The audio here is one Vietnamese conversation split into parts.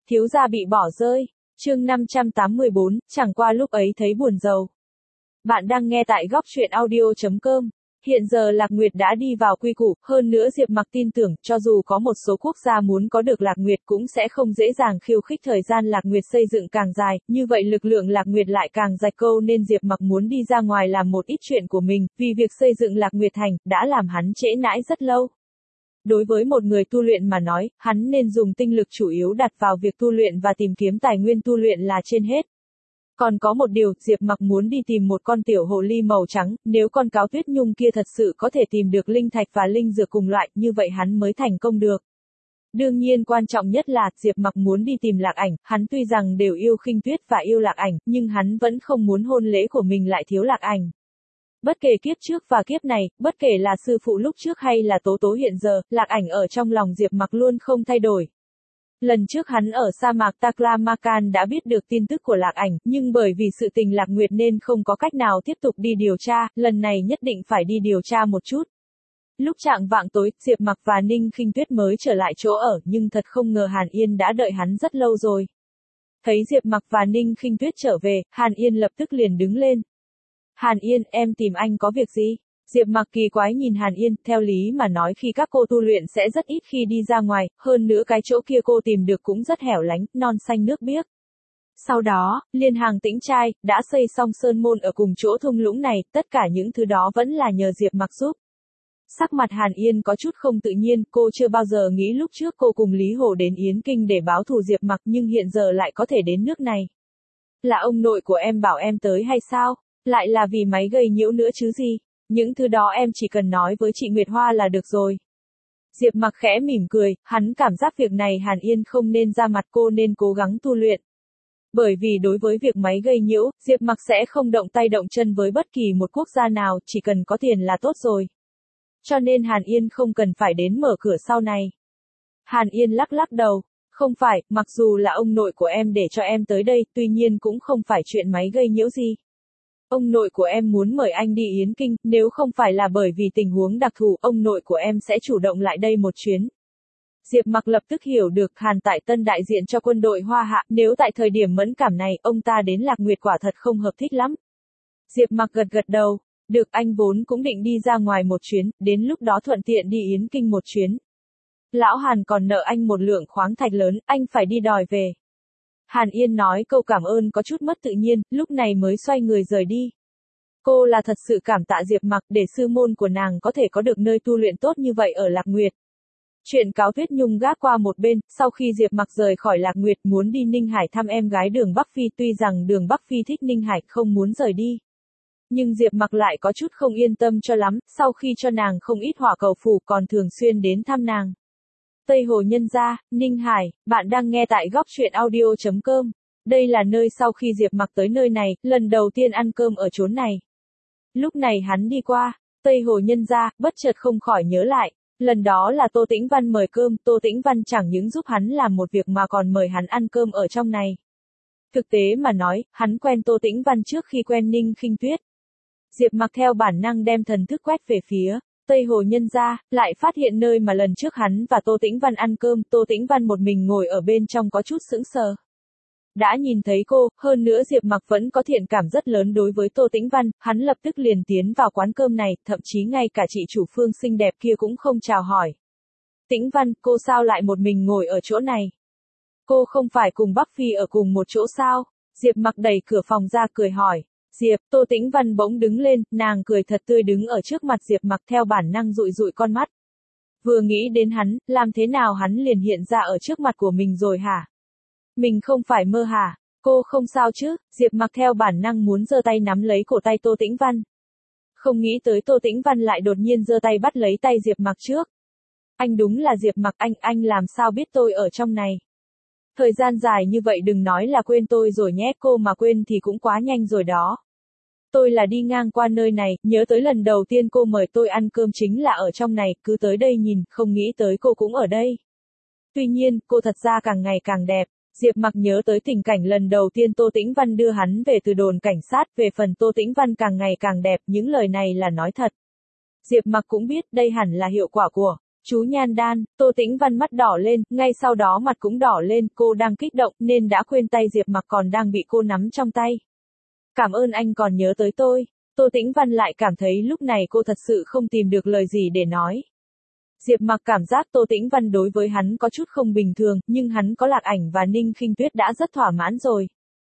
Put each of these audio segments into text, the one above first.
Thiếu gia bị bỏ rơi. Chương 584, chẳng qua lúc ấy thấy buồn rầu. Bạn đang nghe tại góc truyện audio.com. Hiện giờ Lạc Nguyệt đã đi vào quy củ, hơn nữa Diệp Mặc tin tưởng, cho dù có một số quốc gia muốn có được Lạc Nguyệt cũng sẽ không dễ dàng khiêu khích thời gian Lạc Nguyệt xây dựng càng dài, như vậy lực lượng Lạc Nguyệt lại càng rạch câu nên Diệp Mặc muốn đi ra ngoài làm một ít chuyện của mình, vì việc xây dựng Lạc Nguyệt thành, đã làm hắn trễ nãi rất lâu. Đối với một người tu luyện mà nói, hắn nên dùng tinh lực chủ yếu đặt vào việc tu luyện và tìm kiếm tài nguyên tu luyện là trên hết. Còn có một điều, Diệp Mặc muốn đi tìm một con tiểu hồ ly màu trắng, nếu con cáo Tuyết Nhung kia thật sự có thể tìm được linh thạch và linh dược cùng loại, như vậy hắn mới thành công được. Đương nhiên quan trọng nhất là, Diệp Mặc muốn đi tìm Lạc Ảnh, hắn tuy rằng đều yêu Khinh Tuyết và yêu Lạc Ảnh, nhưng hắn vẫn không muốn hôn lễ của mình lại thiếu Lạc Ảnh. Bất kể kiếp trước và kiếp này, bất kể là sư phụ lúc trước hay là Tố Tố hiện giờ, Lạc Ảnh ở trong lòng Diệp Mặc luôn không thay đổi. Lần trước hắn ở sa mạc Taklamakan đã biết được tin tức của Lạc Ảnh, nhưng bởi vì sự tình Lạc Nguyệt nên không có cách nào tiếp tục đi điều tra, lần này nhất định phải đi điều tra một chút. Lúc chạng vạng tối, Diệp Mặc và Ninh Khinh Tuyết mới trở lại chỗ ở, nhưng thật không ngờ Hàn Yên đã đợi hắn rất lâu rồi. Thấy Diệp Mặc và Ninh Khinh Tuyết trở về, Hàn Yên lập tức liền đứng lên. Hàn Yên, em tìm anh có việc gì? Diệp Mặc kỳ quái nhìn Hàn Yên, theo lý mà nói khi các cô tu luyện sẽ rất ít khi đi ra ngoài, hơn nữa cái chỗ kia cô tìm được cũng rất hẻo lánh, non xanh nước biếc. Sau đó, Liên Hàng Tĩnh Trai, đã xây xong sơn môn ở cùng chỗ thung lũng này, tất cả những thứ đó vẫn là nhờ Diệp Mặc giúp. Sắc mặt Hàn Yên có chút không tự nhiên, cô chưa bao giờ nghĩ lúc trước cô cùng Lý Hồ đến Yến Kinh để báo thù Diệp Mặc nhưng hiện giờ lại có thể đến nước này. Là ông nội của em bảo em tới hay sao? Lại là vì máy gây nhiễu nữa chứ gì? Những thứ đó em chỉ cần nói với chị Nguyệt Hoa là được rồi. Diệp Mặc khẽ mỉm cười, hắn cảm giác việc này Hàn Yên không nên ra mặt, cô nên cố gắng tu luyện. Bởi vì đối với việc máy gây nhiễu, Diệp Mặc sẽ không động tay động chân với bất kỳ một quốc gia nào, chỉ cần có tiền là tốt rồi. Cho nên Hàn Yên không cần phải đến mở cửa sau này. Hàn Yên lắc lắc đầu, không phải, mặc dù là ông nội của em để cho em tới đây, tuy nhiên cũng không phải chuyện máy gây nhiễu gì. Ông nội của em muốn mời anh đi Yến Kinh, nếu không phải là bởi vì tình huống đặc thù, ông nội của em sẽ chủ động lại đây một chuyến. Diệp Mặc lập tức hiểu được Hàn Tại Tân đại diện cho quân đội Hoa Hạ, nếu tại thời điểm mẫn cảm này, ông ta đến Lạc Nguyệt quả thật không hợp thích lắm. Diệp Mặc gật gật đầu, được, anh vốn cũng định đi ra ngoài một chuyến, đến lúc đó thuận tiện đi Yến Kinh một chuyến. Lão Hàn còn nợ anh một lượng khoáng thạch lớn, anh phải đi đòi về. Hàn Yên nói câu cảm ơn có chút mất tự nhiên, lúc này mới xoay người rời đi. Cô là thật sự cảm tạ Diệp Mặc để sư môn của nàng có thể có được nơi tu luyện tốt như vậy ở Lạc Nguyệt. Chuyện cáo Tuyết Nhung gác qua một bên, sau khi Diệp Mặc rời khỏi Lạc Nguyệt muốn đi Ninh Hải thăm em gái Đường Bắc Phi, tuy rằng Đường Bắc Phi thích Ninh Hải không muốn rời đi. Nhưng Diệp Mặc lại có chút không yên tâm cho lắm, sau khi cho nàng không ít hỏa cầu phù còn thường xuyên đến thăm nàng. Tây Hồ Nhân Gia, Ninh Hải, bạn đang nghe tại góc truyện audio.com. Đây là nơi sau khi Diệp Mặc tới nơi này, lần đầu tiên ăn cơm ở chốn này. Lúc này hắn đi qua, Tây Hồ Nhân Gia, bất chợt không khỏi nhớ lại. Lần đó là Tô Tĩnh Văn mời cơm, Tô Tĩnh Văn chẳng những giúp hắn làm một việc mà còn mời hắn ăn cơm ở trong này. Thực tế mà nói, hắn quen Tô Tĩnh Văn trước khi quen Ninh Khinh Tuyết. Diệp Mặc theo bản năng đem thần thức quét về phía Tây Hồ Nhân Gia, lại phát hiện nơi mà lần trước hắn và Tô Tĩnh Văn ăn cơm, Tô Tĩnh Văn một mình ngồi ở bên trong có chút sững sờ. Đã nhìn thấy cô, hơn nữa Diệp Mặc vẫn có thiện cảm rất lớn đối với Tô Tĩnh Văn, hắn lập tức liền tiến vào quán cơm này, thậm chí ngay cả chị chủ Phương xinh đẹp kia cũng không chào hỏi. Tĩnh Văn, cô sao lại một mình ngồi ở chỗ này? Cô không phải cùng Bắc Phi ở cùng một chỗ sao? Diệp Mặc đẩy cửa phòng ra cười hỏi. Diệp, Tô Tĩnh Văn bỗng đứng lên, nàng cười thật tươi đứng ở trước mặt Diệp Mặc theo bản năng dụi dụi con mắt. Vừa nghĩ đến hắn, làm thế nào hắn liền hiện ra ở trước mặt của mình rồi hả? Mình không phải mơ hả? Cô không sao chứ? Diệp Mặc theo bản năng muốn giơ tay nắm lấy cổ tay Tô Tĩnh Văn. Không nghĩ tới Tô Tĩnh Văn lại đột nhiên giơ tay bắt lấy tay Diệp Mặc trước. Anh đúng là Diệp Mặc, anh làm sao biết tôi ở trong này? Thời gian dài như vậy đừng nói là quên tôi rồi nhé, cô mà quên thì cũng quá nhanh rồi đó. Tôi là đi ngang qua nơi này, nhớ tới lần đầu tiên cô mời tôi ăn cơm chính là ở trong này, cứ tới đây nhìn, không nghĩ tới cô cũng ở đây. Tuy nhiên, cô thật ra càng ngày càng đẹp. Diệp Mặc nhớ tới tình cảnh lần đầu tiên Tô Tĩnh Văn đưa hắn về từ đồn cảnh sát, về phần Tô Tĩnh Văn càng ngày càng đẹp, những lời này là nói thật. Diệp Mặc cũng biết đây hẳn là hiệu quả của Chú Nhan Đan, Tô Tĩnh Văn mắt đỏ lên, ngay sau đó mặt cũng đỏ lên, cô đang kích động nên đã quên tay Diệp Mặc còn đang bị cô nắm trong tay. Cảm ơn anh còn nhớ tới tôi. Tô Tĩnh Văn lại cảm thấy lúc này cô thật sự không tìm được lời gì để nói. Diệp Mặc cảm giác Tô Tĩnh Văn đối với hắn có chút không bình thường, nhưng hắn có Lạc Ảnh và Ninh Khinh Tuyết đã rất thỏa mãn rồi.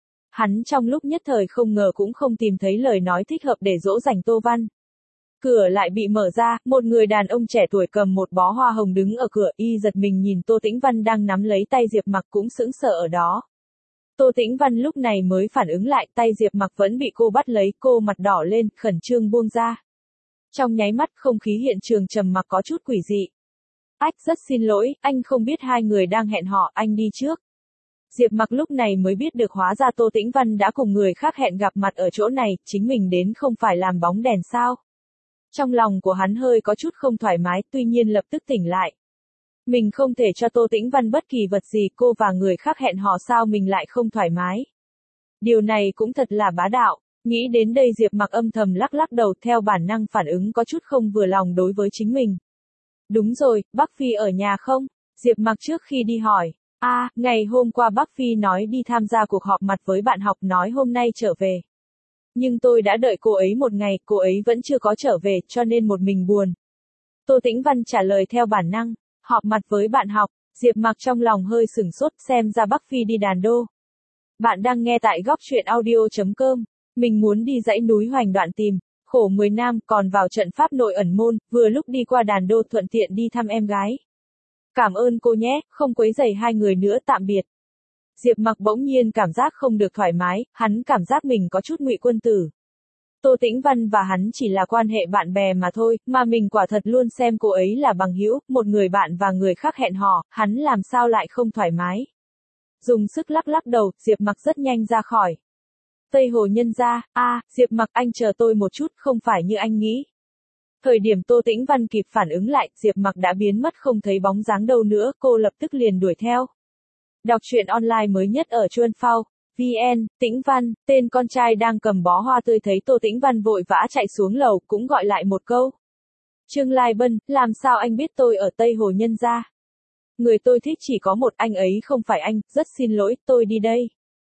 Hắn trong lúc nhất thời không ngờ cũng không tìm thấy lời nói thích hợp để dỗ dành Tô Văn. Cửa lại bị mở ra, một người đàn ông trẻ tuổi cầm một bó hoa hồng đứng ở cửa, y giật mình nhìn Tô Tĩnh Văn đang nắm lấy tay Diệp Mặc cũng sững sờ ở đó. Tô Tĩnh Văn lúc này mới phản ứng lại, tay Diệp Mặc vẫn bị cô bắt lấy, cô mặt đỏ lên, khẩn trương buông ra. Trong nháy mắt không khí hiện trường trầm mặc có chút quỷ dị. Ách, rất xin lỗi, anh không biết hai người đang hẹn hò, anh đi trước. Diệp Mặc lúc này mới biết được hóa ra Tô Tĩnh Văn đã cùng người khác hẹn gặp mặt ở chỗ này, chính mình đến không phải làm bóng đèn sao. Trong lòng của hắn hơi có chút không thoải mái, tuy nhiên lập tức tỉnh lại. Mình không thể cho Tô Tĩnh Văn bất kỳ vật gì, cô và người khác hẹn hò sao mình lại không thoải mái. Điều này cũng thật là bá đạo. Nghĩ đến đây Diệp Mặc âm thầm lắc lắc đầu, theo bản năng phản ứng có chút không vừa lòng đối với chính mình. Đúng rồi, Bắc Phi ở nhà không? Diệp Mặc trước khi đi hỏi. Ngày hôm qua Bắc Phi nói đi tham gia cuộc họp mặt với bạn học, nói hôm nay trở về. Nhưng tôi đã đợi cô ấy một ngày, cô ấy vẫn chưa có trở về, cho nên một mình buồn. Tô Tĩnh Văn trả lời theo bản năng. Họp mặt với bạn học, Diệp Mặc trong lòng hơi sửng sốt, xem ra Bắc Phi đi đàn đô. Bạn đang nghe tại góc truyện audio.com. Mình muốn đi dãy núi Hoành Đoạn tìm, khổ 10 năm, còn vào trận pháp nội ẩn môn, vừa lúc đi qua đàn đô thuận tiện đi thăm em gái. Cảm ơn cô nhé, không quấy rầy hai người nữa, tạm biệt. Diệp Mặc bỗng nhiên cảm giác không được thoải mái, hắn cảm giác mình có chút Ngụy Quân Tử. Tô Tĩnh Văn và hắn chỉ là quan hệ bạn bè mà thôi, mà mình quả thật luôn xem cô ấy là bằng hữu, một người bạn và người khác hẹn hò, hắn làm sao lại không thoải mái. Dùng sức lắc lắc đầu, Diệp Mặc rất nhanh ra khỏi. Tây Hồ Nhân gia, Diệp Mặc anh chờ tôi một chút, không phải như anh nghĩ. Thời điểm Tô Tĩnh Văn kịp phản ứng lại, Diệp Mặc đã biến mất không thấy bóng dáng đâu nữa, cô lập tức liền đuổi theo. Đọc truyện online mới nhất ở Chuan Phao, VN, Tĩnh Văn, tên con trai đang cầm bó hoa tươi thấy Tô Tĩnh Văn vội vã chạy xuống lầu, cũng gọi lại một câu. Trương Lai Bân, làm sao anh biết tôi ở Tây Hồ Nhân gia? Người tôi thích chỉ có một, anh ấy không phải anh, rất xin lỗi, tôi đi đây.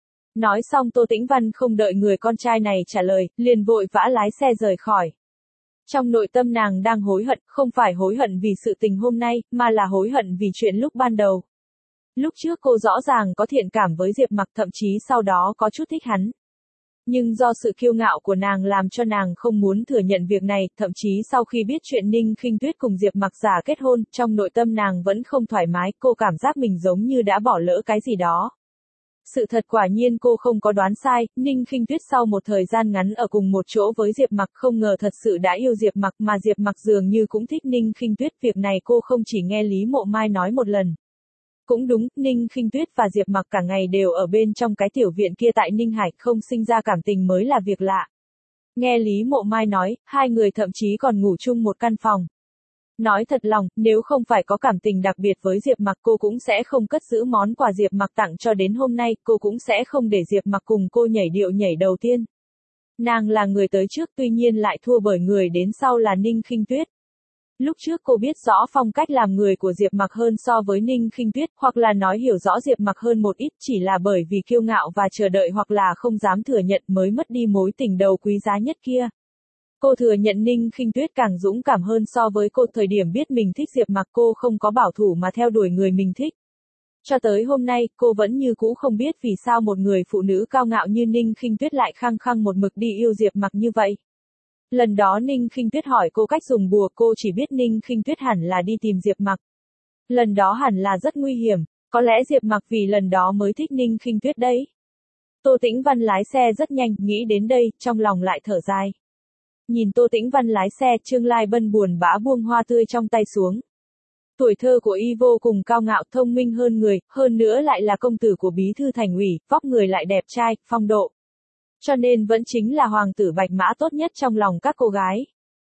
Nói xong Tô Tĩnh Văn không đợi người con trai này trả lời, liền vội vã lái xe rời khỏi. Trong nội tâm nàng đang hối hận, không phải hối hận vì sự tình hôm nay, mà là hối hận vì chuyện lúc ban đầu. Lúc trước cô rõ ràng có thiện cảm với Diệp Mặc, thậm chí sau đó có chút thích hắn. Nhưng do sự kiêu ngạo của nàng làm cho nàng không muốn thừa nhận việc này, thậm chí sau khi biết chuyện Ninh Khinh Tuyết cùng Diệp Mặc giả kết hôn, trong nội tâm nàng vẫn không thoải mái, cô cảm giác mình giống như đã bỏ lỡ cái gì đó. Sự thật quả nhiên cô không có đoán sai, Ninh Khinh Tuyết sau một thời gian ngắn ở cùng một chỗ với Diệp Mặc không ngờ thật sự đã yêu Diệp Mặc, mà Diệp Mặc dường như cũng thích Ninh Khinh Tuyết, việc này cô không chỉ nghe Lý Mộ Mai nói một lần. Cũng đúng, Ninh Khinh Tuyết và Diệp Mặc cả ngày đều ở bên trong cái tiểu viện kia tại Ninh Hải, không sinh ra cảm tình mới là việc lạ. Nghe Lý Mộ Mai nói, hai người thậm chí còn ngủ chung một căn phòng. Nói thật lòng, nếu không phải có cảm tình đặc biệt với Diệp Mặc cô cũng sẽ không cất giữ món quà Diệp Mặc tặng cho đến hôm nay, cô cũng sẽ không để Diệp Mặc cùng cô nhảy điệu nhảy đầu tiên. Nàng là người tới trước tuy nhiên lại thua bởi người đến sau là Ninh Khinh Tuyết. Lúc trước cô biết rõ phong cách làm người của Diệp Mặc hơn so với Ninh Khinh Tuyết, hoặc là nói hiểu rõ Diệp Mặc hơn một ít, chỉ là bởi vì kiêu ngạo và chờ đợi hoặc là không dám thừa nhận mới mất đi mối tình đầu quý giá nhất kia. Cô thừa nhận Ninh Khinh Tuyết càng dũng cảm hơn so với cô, thời điểm biết mình thích Diệp Mặc cô không có bảo thủ mà theo đuổi người mình thích. Cho tới hôm nay, cô vẫn như cũ không biết vì sao một người phụ nữ cao ngạo như Ninh Khinh Tuyết lại khăng khăng một mực đi yêu Diệp Mặc như vậy. Lần đó Ninh Khinh Tuyết hỏi cô cách dùng bùa, cô chỉ biết Ninh Khinh Tuyết hẳn là đi tìm Diệp Mặc. Lần đó hẳn là rất nguy hiểm, có lẽ Diệp Mặc vì lần đó mới thích Ninh Khinh Tuyết đấy. Tô Tĩnh Văn lái xe rất nhanh, nghĩ đến đây, trong lòng lại thở dài. Nhìn Tô Tĩnh Văn lái xe, Trương Lai Bân buồn bã buông hoa tươi trong tay xuống. Tuổi thơ của y vô cùng cao ngạo, thông minh hơn người, hơn nữa lại là công tử của bí thư thành ủy, vóc người lại đẹp trai, phong độ. Cho nên vẫn chính là hoàng tử bạch mã tốt nhất trong lòng các cô gái.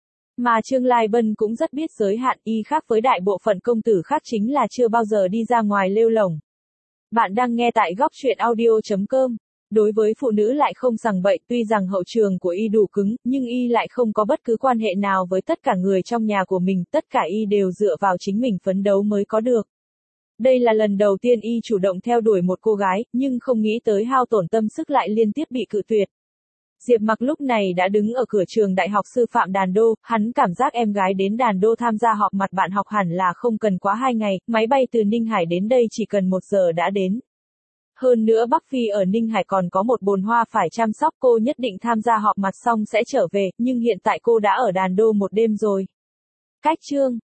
Mà Trương Lai Bân cũng rất biết giới hạn, y khác với đại bộ phận công tử khác chính là chưa bao giờ đi ra ngoài lêu lổng. Bạn đang nghe tại góc truyện audio.com. đối với phụ nữ lại không sằng bậy, tuy rằng hậu trường của y đủ cứng, nhưng y lại không có bất cứ quan hệ nào với tất cả người trong nhà của mình, tất cả y đều dựa vào chính mình phấn đấu mới có được. Đây là lần đầu tiên y chủ động theo đuổi một cô gái, nhưng không nghĩ tới hao tổn tâm sức lại liên tiếp bị cự tuyệt. Diệp Mặc lúc này đã đứng ở cửa trường đại học sư phạm Đàn Đô, hắn cảm giác em gái đến Đàn Đô tham gia họp mặt bạn học hẳn là không cần quá 2 ngày, máy bay từ Ninh Hải đến đây chỉ cần 1 giờ đã đến. Hơn nữa Bắc Phi ở Ninh Hải còn có một bồn hoa phải chăm sóc, cô nhất định tham gia họp mặt xong sẽ trở về, nhưng hiện tại cô đã ở Đàn Đô một đêm rồi. Cách chương